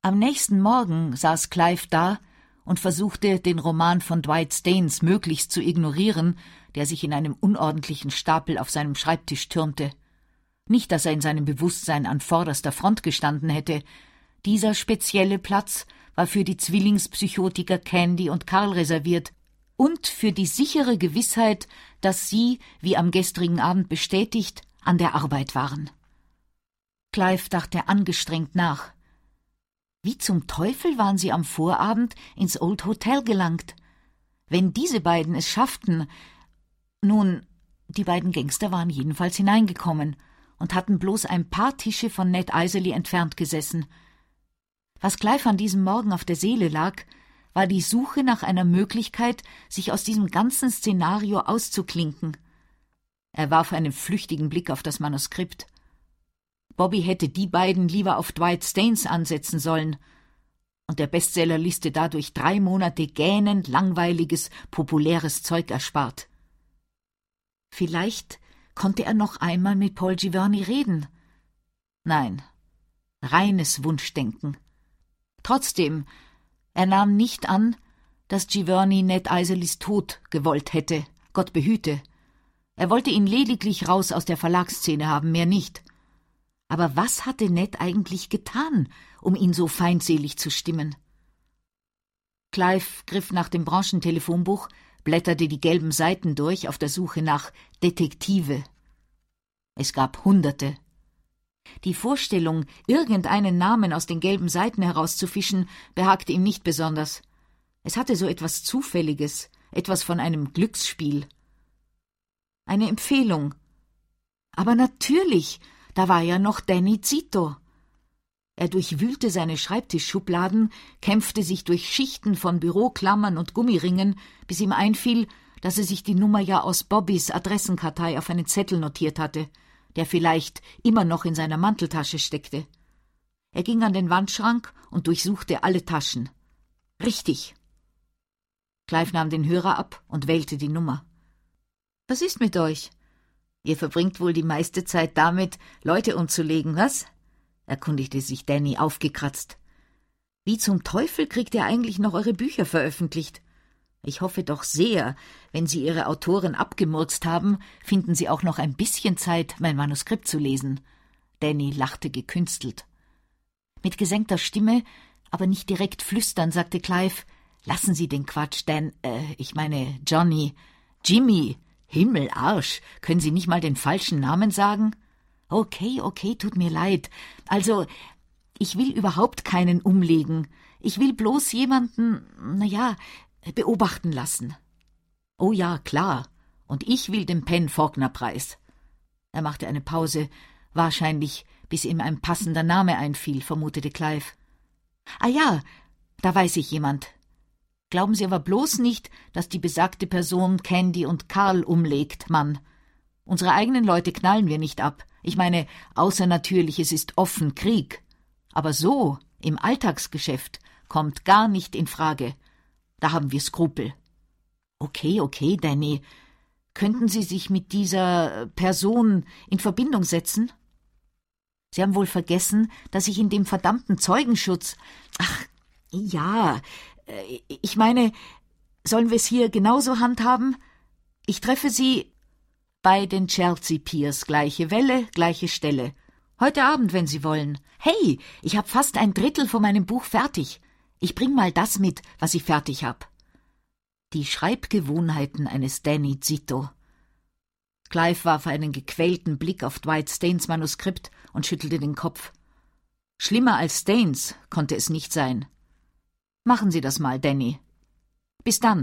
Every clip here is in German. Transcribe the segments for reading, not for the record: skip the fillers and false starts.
Am nächsten Morgen saß Clive da und versuchte, den Roman von Dwight Staines möglichst zu ignorieren, der sich in einem unordentlichen Stapel auf seinem Schreibtisch türmte. Nicht, dass er in seinem Bewusstsein an vorderster Front gestanden hätte. Dieser spezielle Platz war für die Zwillingspsychotiker Candy und Carl reserviert und für die sichere Gewissheit, dass sie, wie am gestrigen Abend bestätigt, an der Arbeit waren. Clive dachte angestrengt nach. Wie zum Teufel waren sie am Vorabend ins Old Hotel gelangt? Wenn diese beiden es schafften… Nun, die beiden Gangster waren jedenfalls hineingekommen und hatten bloß ein paar Tische von Ned Iserly entfernt gesessen. Was Clive an diesem Morgen auf der Seele lag, war die Suche nach einer Möglichkeit, sich aus diesem ganzen Szenario auszuklinken. Er warf einen flüchtigen Blick auf das Manuskript. Bobby hätte die beiden lieber auf Dwight Staines ansetzen sollen und der Bestsellerliste dadurch 3 Monate gähnend langweiliges, populäres Zeug erspart. Vielleicht konnte er noch einmal mit Paul Giverny reden. Nein, reines Wunschdenken. Trotzdem, er nahm nicht an, dass Giverny Ned Iserlys Tod gewollt hätte, Gott behüte. Er wollte ihn lediglich raus aus der Verlagsszene haben, mehr nicht. Aber was hatte Ned eigentlich getan, um ihn so feindselig zu stimmen? Clive griff nach dem Branchentelefonbuch, blätterte die gelben Seiten durch auf der Suche nach Detektive. Es gab Hunderte. Die Vorstellung, irgendeinen Namen aus den gelben Seiten herauszufischen, behagte ihm nicht besonders. Es hatte so etwas Zufälliges, etwas von einem Glücksspiel. Eine Empfehlung. Aber natürlich, da war ja noch Danny Zito. Er durchwühlte seine Schreibtischschubladen, kämpfte sich durch Schichten von Büroklammern und Gummiringen, bis ihm einfiel, dass er sich die Nummer ja aus Bobbys Adressenkartei auf einen Zettel notiert hatte, der vielleicht immer noch in seiner Manteltasche steckte. Er ging an den Wandschrank und durchsuchte alle Taschen. Richtig. Clive nahm den Hörer ab und wählte die Nummer. »Was ist mit euch? Ihr verbringt wohl die meiste Zeit damit, Leute umzulegen, was?« erkundigte sich Danny aufgekratzt. »Wie zum Teufel kriegt ihr eigentlich noch eure Bücher veröffentlicht? Ich hoffe doch sehr, wenn Sie Ihre Autoren abgemurkst haben, finden Sie auch noch ein bisschen Zeit, mein Manuskript zu lesen.« Danny lachte gekünstelt. Mit gesenkter Stimme, aber nicht direkt flüstern, sagte Clive, »Lassen Sie den Quatsch, Dan, ich meine Johnny, Jimmy, Himmelarsch, können Sie nicht mal den falschen Namen sagen?« Okay, tut mir leid. Also, ich will überhaupt keinen umlegen. Ich will bloß jemanden, beobachten lassen. Oh ja, klar. Und ich will den Penn-Faulkner-Preis. Er machte eine Pause, wahrscheinlich, bis ihm ein passender Name einfiel, vermutete Clive. Ah ja, da weiß ich jemand. Glauben Sie aber bloß nicht, dass die besagte Person Candy und Carl umlegt, Mann. Unsere eigenen Leute knallen wir nicht ab. Ich meine, außer natürlich, es ist offen Krieg. Aber so, im Alltagsgeschäft, kommt gar nicht in Frage. Da haben wir Skrupel. Okay, Danny. Könnten Sie sich mit dieser Person in Verbindung setzen? Sie haben wohl vergessen, dass ich in dem verdammten Zeugenschutz… Ach, ja, ich meine, sollen wir es hier genauso handhaben? Ich treffe Sie bei den Chelsea Piers, gleiche Welle, gleiche Stelle. Heute Abend, wenn Sie wollen. Hey, ich habe fast 1/3 von meinem Buch fertig. Ich bring mal das mit, was ich fertig hab. Die Schreibgewohnheiten eines Danny Zito. Clive warf einen gequälten Blick auf Dwight Staines Manuskript und schüttelte den Kopf. Schlimmer als Staines konnte es nicht sein. Machen Sie das mal, Danny. Bis dann.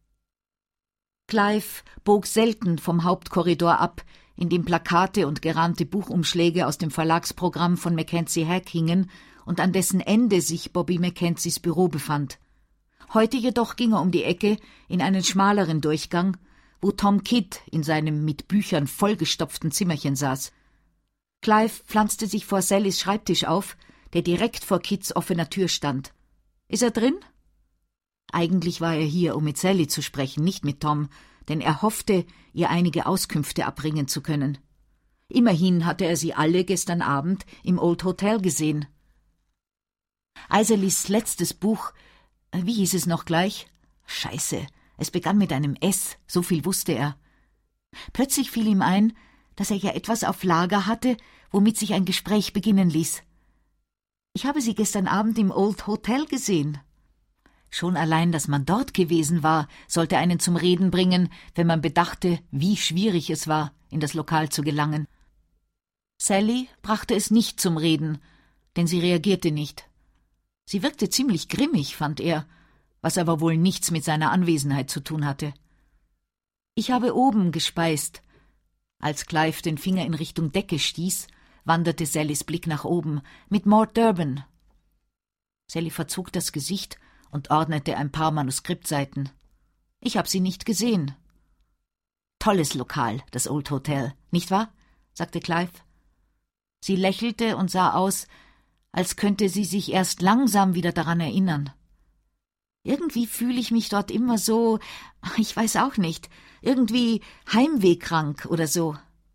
Clive bog selten vom Hauptkorridor ab, in dem Plakate und gerahmte Buchumschläge aus dem Verlagsprogramm von Mackenzie Hack hingen und an dessen Ende sich Bobby Mackenzies Büro befand. Heute jedoch ging er um die Ecke in einen schmaleren Durchgang, wo Tom Kidd in seinem mit Büchern vollgestopften Zimmerchen saß. Clive pflanzte sich vor Sallys Schreibtisch auf, der direkt vor Kidds offener Tür stand. »Ist er drin?« Eigentlich war er hier, um mit Sally zu sprechen, nicht mit Tom, denn er hoffte, ihr einige Auskünfte abbringen zu können. Immerhin hatte er sie alle gestern Abend im Old Hotel gesehen. Iserlys letztes Buch, wie hieß es noch gleich? Scheiße, es begann mit einem S, so viel wusste er. Plötzlich fiel ihm ein, dass er ja etwas auf Lager hatte, womit sich ein Gespräch beginnen ließ. »Ich habe Sie gestern Abend im Old Hotel gesehen.« Schon allein, dass man dort gewesen war, sollte einen zum Reden bringen, wenn man bedachte, wie schwierig es war, in das Lokal zu gelangen. Sally brachte es nicht zum Reden, denn sie reagierte nicht. Sie wirkte ziemlich grimmig, fand er, was aber wohl nichts mit seiner Anwesenheit zu tun hatte. »Ich habe oben gespeist.« Als Clive den Finger in Richtung Decke stieß, wanderte Sallys Blick nach oben, mit Mort Durbin. Sally verzog das Gesicht und ordnete ein paar Manuskriptseiten. »Ich habe sie nicht gesehen.« »Tolles Lokal, das Old Hotel, nicht wahr?« sagte Clive. Sie lächelte und sah aus, als könnte sie sich erst langsam wieder daran erinnern. »Irgendwie fühle ich mich dort immer so, ich weiß auch nicht, irgendwie heimwehkrank oder so.«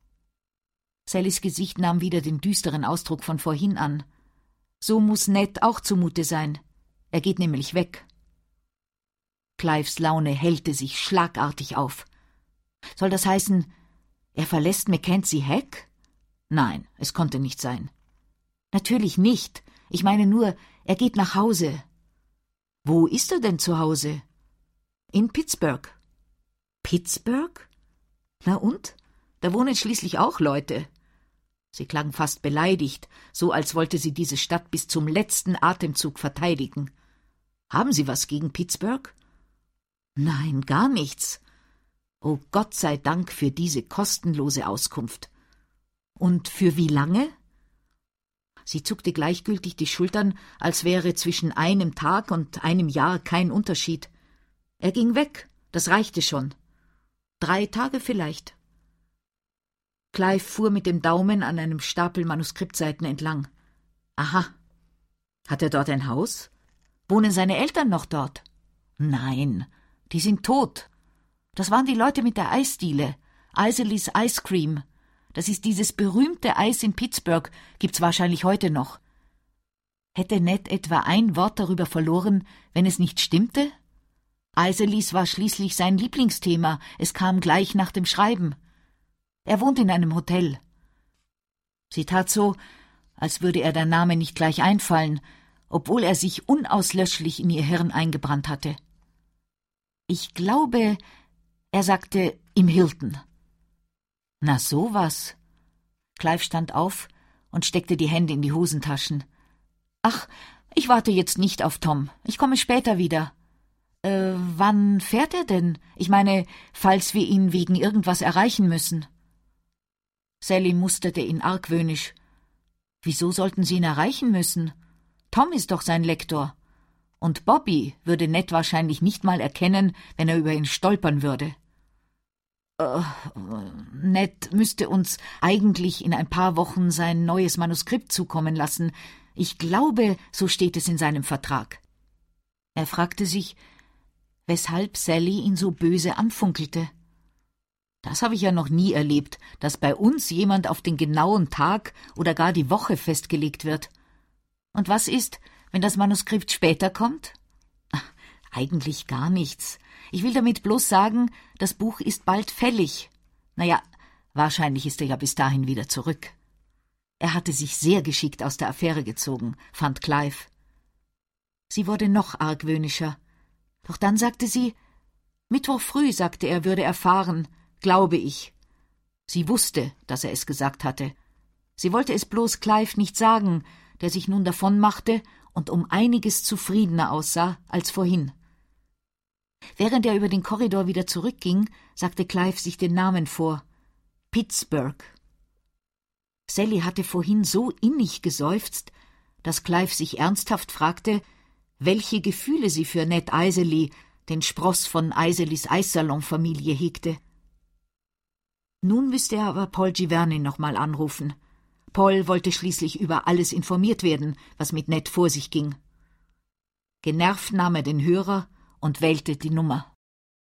Sallys Gesicht nahm wieder den düsteren Ausdruck von vorhin an. So muss Ned auch zumute sein. Er geht nämlich weg. Clives Laune hellte sich schlagartig auf. Soll das heißen, er verlässt Mackenzie Hack? Nein, es konnte nicht sein. Natürlich nicht. Ich meine nur, er geht nach Hause. Wo ist er denn zu Hause? In Pittsburgh. Pittsburgh? Na und? Da wohnen schließlich auch Leute. Sie klang fast beleidigt, so als wollte sie diese Stadt bis zum letzten Atemzug verteidigen. Haben Sie was gegen Pittsburgh? Nein, gar nichts. Oh Gott sei Dank für diese kostenlose Auskunft. Und für wie lange? Sie zuckte gleichgültig die Schultern, als wäre zwischen einem Tag und einem Jahr kein Unterschied. Er ging weg, das reichte schon. 3 Tage vielleicht. Clive fuhr mit dem Daumen an einem Stapel Manuskriptseiten entlang. Aha. Hat er dort ein Haus? Wohnen seine Eltern noch dort? Nein, die sind tot. Das waren die Leute mit der Eisdiele. Iserlys Ice Cream. Das ist dieses berühmte Eis in Pittsburgh, gibt's wahrscheinlich heute noch. Hätte Ned etwa ein Wort darüber verloren, wenn es nicht stimmte? Iserlys war schließlich sein Lieblingsthema, es kam gleich nach dem Schreiben. Er wohnt in einem Hotel. Sie tat so, als würde er der Name nicht gleich einfallen, obwohl er sich unauslöschlich in ihr Hirn eingebrannt hatte. Ich glaube, er sagte, im Hilton. Na sowas. Clive stand auf und steckte die Hände in die Hosentaschen. Ach, ich warte jetzt nicht auf Tom. Ich komme später wieder. Wann fährt er denn? Ich meine, falls wir ihn wegen irgendwas erreichen müssen. Sally musterte ihn argwöhnisch. Wieso sollten sie ihn erreichen müssen? Tom ist doch sein Lektor. Und Bobby würde Ned wahrscheinlich nicht mal erkennen, wenn er über ihn stolpern würde. Ned müsste uns eigentlich in ein paar Wochen sein neues Manuskript zukommen lassen. Ich glaube, so steht es in seinem Vertrag. Er fragte sich, weshalb Sally ihn so böse anfunkelte. Das habe ich ja noch nie erlebt, dass bei uns jemand auf den genauen Tag oder gar die Woche festgelegt wird. Und was ist, wenn das Manuskript später kommt? Eigentlich gar nichts. Ich will damit bloß sagen, das Buch ist bald fällig. Naja, wahrscheinlich ist er ja bis dahin wieder zurück. Er hatte sich sehr geschickt aus der Affäre gezogen, fand Clive. Sie wurde noch argwöhnischer. Doch dann sagte sie, Mittwoch früh, sagte er, würde er fahren, glaube ich. Sie wusste, dass er es gesagt hatte. Sie wollte es bloß Clive nicht sagen, der sich nun davonmachte und um einiges zufriedener aussah als vorhin. Während er über den Korridor wieder zurückging, sagte Clive sich den Namen vor. Pittsburgh. Sally hatte vorhin so innig geseufzt, dass Clive sich ernsthaft fragte, welche Gefühle sie für Ned Iserly, den Spross von Iserlys Eissalon-Familie, hegte. Nun müsste er aber Paul Giverny noch mal anrufen. Paul wollte schließlich über alles informiert werden, was mit Ned vor sich ging. Genervt nahm er den Hörer und wählte die Nummer.